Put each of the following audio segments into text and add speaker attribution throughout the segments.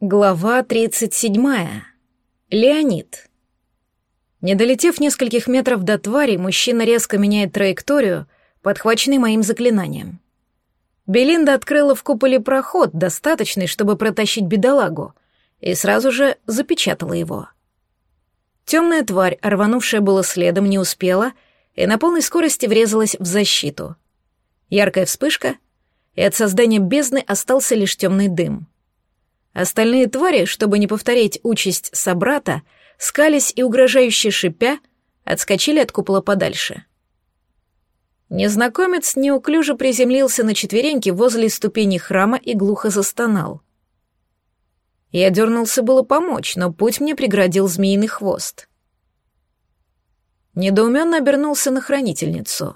Speaker 1: Глава 37. Леонид. Не долетев нескольких метров до твари, мужчина резко меняет траекторию, подхваченный моим заклинанием. Белинда открыла в куполе проход, достаточный, чтобы протащить бедолагу, и сразу же запечатала его. Темная тварь, рванувшая было следом, не успела и на полной скорости врезалась в защиту. Яркая вспышка, и от создания бездны остался лишь темный дым. Остальные твари, чтобы не повторить участь собрата, скались и угрожающе шипя, отскочили от купола подальше. Незнакомец неуклюже приземлился на четвереньки возле ступени храма и глухо застонал. Я дернулся было помочь, но путь мне преградил змеиный хвост. Недоуменно обернулся на хранительницу.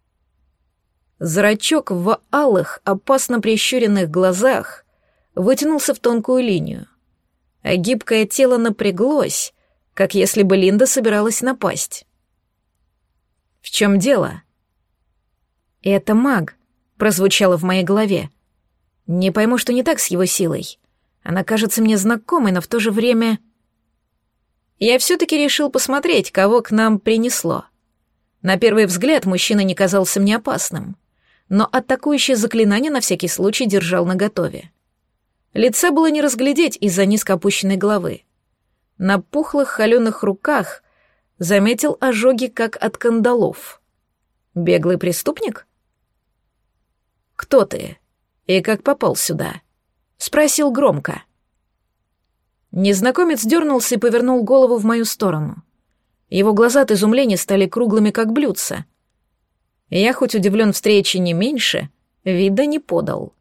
Speaker 1: Зрачок в алых, опасно прищуренных глазах вытянулся в тонкую линию, а гибкое тело напряглось, как если бы Линда собиралась напасть. «В чем дело?» «Это маг», — прозвучало в моей голове. «Не пойму, что не так с его силой. Она кажется мне знакомой, но в то же время...» Я все-таки решил посмотреть, кого к нам принесло. На первый взгляд мужчина не казался мне опасным, но атакующее заклинание на всякий случай держал наготове. Лица было не разглядеть из-за низко опущенной головы. На пухлых холеных руках заметил ожоги, как от кандалов. Беглый преступник? «Кто ты? И как попал сюда?» — спросил громко. Незнакомец дернулся и повернул голову в мою сторону. Его глаза от изумления стали круглыми, как блюдца. Я, хоть удивлен встрече не меньше, вида не подал.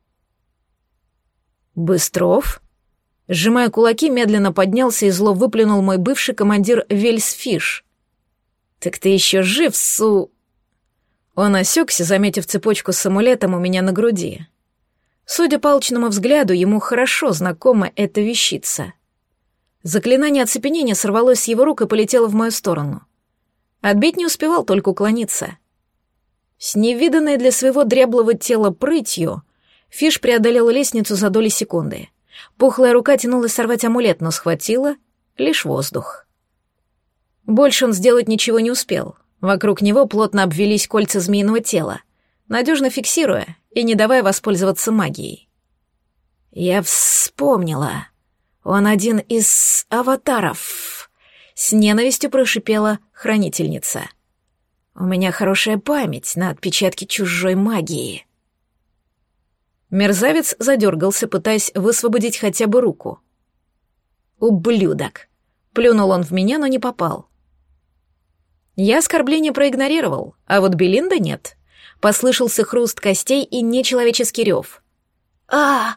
Speaker 1: «Быстров?» Сжимая кулаки, медленно поднялся и зло выплюнул мой бывший командир Вельсфиш. «Так ты еще жив, Он осекся, заметив цепочку с амулетом у меня на груди. Судя по алчному взгляду, ему хорошо знакома эта вещица. Заклинание оцепенения сорвалось с его рук и полетело в мою сторону. Отбить не успевал, только уклониться. С невиданной для своего дряблого тела прытью Фиш преодолел лестницу за доли секунды. Пухлая рука тянулась сорвать амулет, но схватила лишь воздух. Больше он сделать ничего не успел. Вокруг него плотно обвились кольца змеиного тела, надежно фиксируя и не давая воспользоваться магией. Я вспомнила. Он один из аватаров. С ненавистью прошипела хранительница. У меня хорошая память на отпечатки чужой магии. Мерзавец задергался, пытаясь высвободить хотя бы руку. «Ублюдок!» — плюнул он в меня, но не попал. Я оскорбление проигнорировал, а вот Белинда нет. Послышался хруст костей и нечеловеческий рев. «А-а-а!»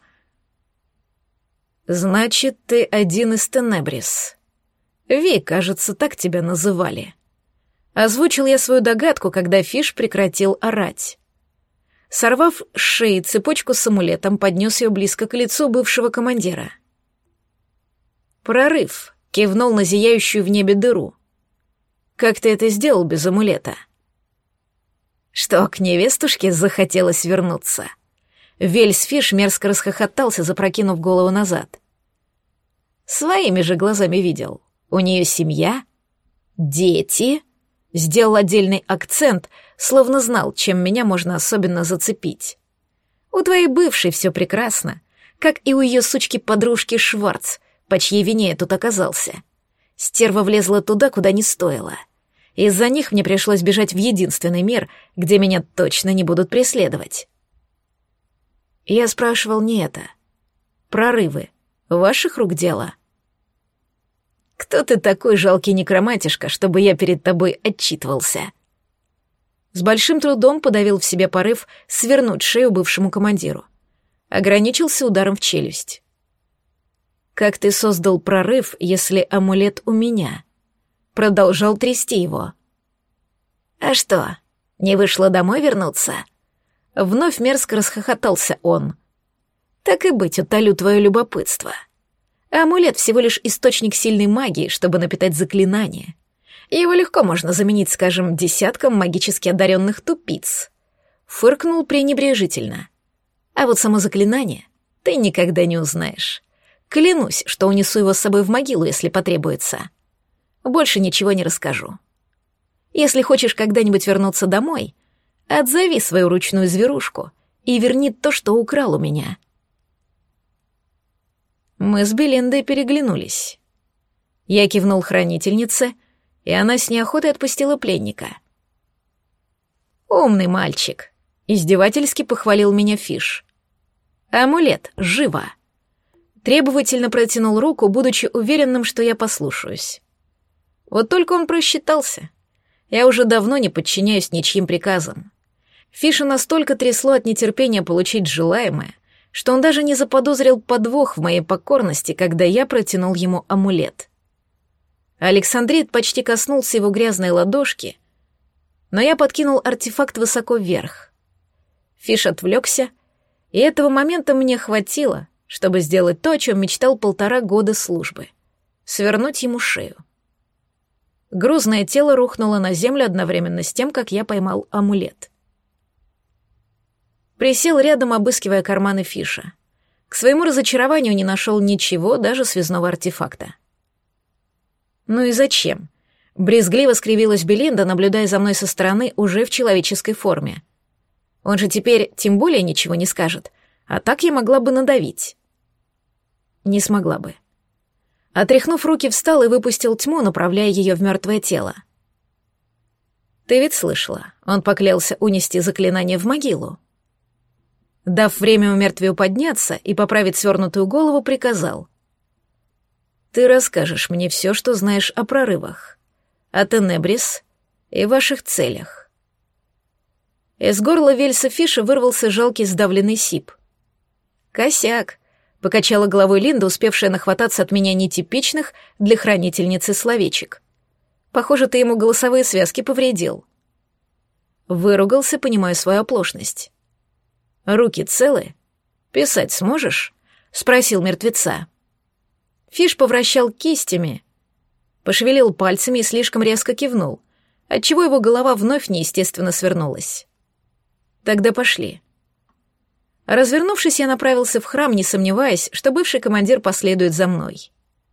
Speaker 1: «Значит, ты один из Тенебрис. Ви, кажется, так тебя называли». Озвучил я свою догадку, когда Фиш прекратил орать. Сорвав с шеи цепочку с амулетом, поднес ее близко к лицу бывшего командира. «Прорыв», — кивнул на зияющую в небе дыру. «Как ты это сделал без амулета?» «Что, к невестушке захотелось вернуться?» Вельсфиш мерзко расхохотался, запрокинув голову назад. «Своими же глазами видел. У нее семья, дети...» Сделал отдельный акцент, словно знал, чем меня можно особенно зацепить. «У твоей бывшей все прекрасно, как и у ее сучки-подружки Шварц, по чьей вине я тут оказался. Стерва влезла туда, куда не стоило. Из-за них мне пришлось бежать в единственный мир, где меня точно не будут преследовать». Я спрашивал не это. «Прорывы. Ваших рук дело?» «Кто ты такой жалкий некроматишка, чтобы я перед тобой отчитывался?» С большим трудом подавил в себе порыв свернуть шею бывшему командиру. Ограничился ударом в челюсть. «Как ты создал прорыв, если амулет у меня?» Продолжал трясти его. «А что, не вышло домой вернуться?» Вновь мерзко расхохотался он. «Так и быть, утолю твое любопытство. Амулет всего лишь источник сильной магии, чтобы напитать заклинание. Его легко можно заменить, скажем, десятком магически одаренных тупиц». Фыркнул пренебрежительно. «А вот само заклинание ты никогда не узнаешь. Клянусь, что унесу его с собой в могилу, если потребуется. Больше ничего не расскажу. Если хочешь когда-нибудь вернуться домой, отзови свою ручную зверушку и верни то, что украл у меня». Мы с Белиндой переглянулись. Я кивнул хранительнице, и она с неохотой отпустила пленника. «Умный мальчик», — издевательски похвалил меня Фиш. «Амулет, живо!» Требовательно протянул руку, будучи уверенным, что я послушаюсь. Вот только он просчитался. Я уже давно не подчиняюсь ничьим приказам. Фиша настолько трясло от нетерпения получить желаемое, что он даже не заподозрил подвох в моей покорности, когда я протянул ему амулет. Александрит почти коснулся его грязной ладошки, но я подкинул артефакт высоко вверх. Фиш отвлекся, и этого момента мне хватило, чтобы сделать то, о чем мечтал 1,5 года службы — свернуть ему шею. Грузное тело рухнуло на землю одновременно с тем, как я поймал амулет. Присел рядом, обыскивая карманы Фиша. К своему разочарованию не нашел ничего, даже связного артефакта. «Ну и зачем?» — брезгливо скривилась Белинда, наблюдая за мной со стороны уже в человеческой форме. «Он же теперь тем более ничего не скажет, а так я могла бы надавить». Не смогла бы. Отряхнув руки, встал и выпустил тьму, направляя ее в мертвое тело. «Ты ведь слышала, он поклялся унести заклинание в могилу». Дав время умертвию подняться и поправить свернутую голову, приказал: «Ты расскажешь мне все, что знаешь о прорывах, о Тенебрис и ваших целях». Из горла Вельса Фиша вырвался жалкий сдавленный сип. «Косяк», — покачала головой Линда, успевшая нахвататься от меня нетипичных для хранительницы словечек. «Похоже, ты ему голосовые связки повредил». Выругался, понимая свою оплошность. «Руки целы? Писать сможешь?» — спросил мертвеца. Фиш повращал кистями, пошевелил пальцами и слишком резко кивнул, отчего его голова вновь неестественно свернулась. «Тогда пошли». Развернувшись, я направился в храм, не сомневаясь, что бывший командир последует за мной.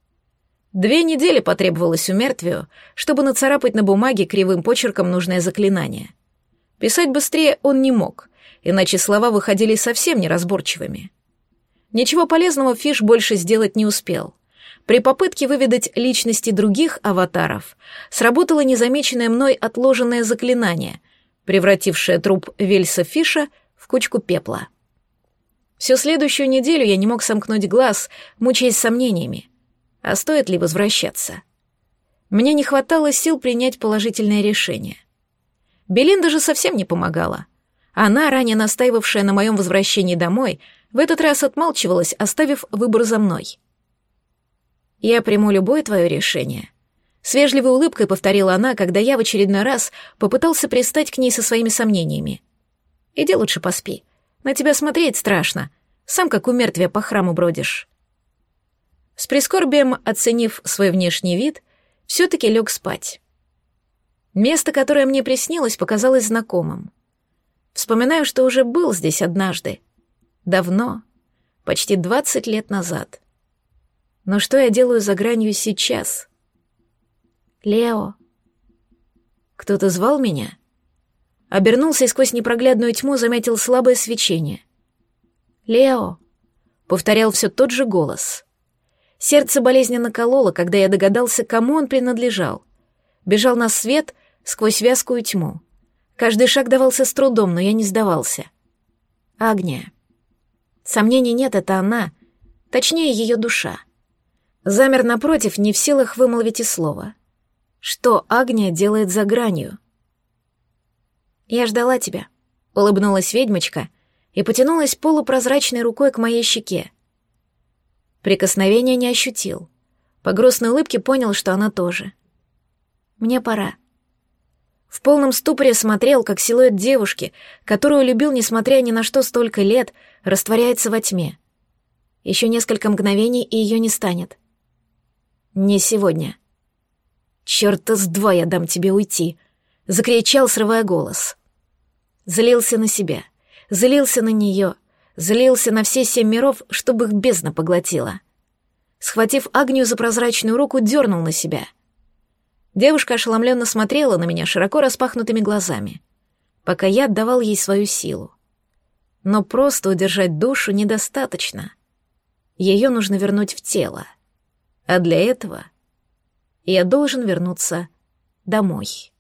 Speaker 1: 2 недели потребовалось у мертвию, чтобы нацарапать на бумаге кривым почерком нужное заклинание. Писать быстрее он не мог, иначе слова выходили совсем неразборчивыми. Ничего полезного Фиш больше сделать не успел. При попытке выведать личности других аватаров сработало незамеченное мной отложенное заклинание, превратившее труп Вельса Фиша в кучку пепла. Всю следующую неделю я не мог сомкнуть глаз, мучаясь сомнениями. А стоит ли возвращаться? Мне не хватало сил принять положительное решение. Белинда же совсем не помогала. Она, ранее настаивавшая на моем возвращении домой, в этот раз отмалчивалась, оставив выбор за мной. «Я приму любое твое решение», — с вежливой улыбкой повторила она, когда я в очередной раз попытался пристать к ней со своими сомнениями. «Иди лучше поспи. На тебя смотреть страшно. Сам как у мертвия по храму бродишь». С прискорбием оценив свой внешний вид, все-таки лег спать. Место, которое мне приснилось, показалось знакомым. Вспоминаю, что уже был здесь однажды. Давно, почти 20 лет назад. Но что я делаю за гранью сейчас? «Лео!» Кто-то звал меня? Обернулся и сквозь непроглядную тьму заметил слабое свечение. «Лео!» — повторял все тот же голос. Сердце болезненно кололо, когда я догадался, кому он принадлежал. Бежал на свет сквозь вязкую тьму. Каждый шаг давался с трудом, но я не сдавался. Агния. Сомнений нет, это она, точнее, ее душа. Замер напротив, не в силах вымолвить и слова. Что Агния делает за гранью? «Я ждала тебя», — улыбнулась ведьмочка и потянулась полупрозрачной рукой к моей щеке. Прикосновения не ощутил. По грустной улыбке понял, что она тоже. «Мне пора». В полном ступоре смотрел, как силуэт девушки, которую любил, несмотря ни на что столько лет, растворяется во тьме. Еще несколько мгновений, и ее не станет. «Не сегодня». «Чёрта с два я дам тебе уйти», — закричал, срывая голос. Злился на себя, злился на нее, злился на все 7 миров, чтобы их бездна поглотила. Схватив Агнию за прозрачную руку, дернул на себя. Девушка ошеломленно смотрела на меня широко распахнутыми глазами, пока я отдавал ей свою силу. Но просто удержать душу недостаточно. Ее нужно вернуть в тело. А для этого я должен вернуться домой.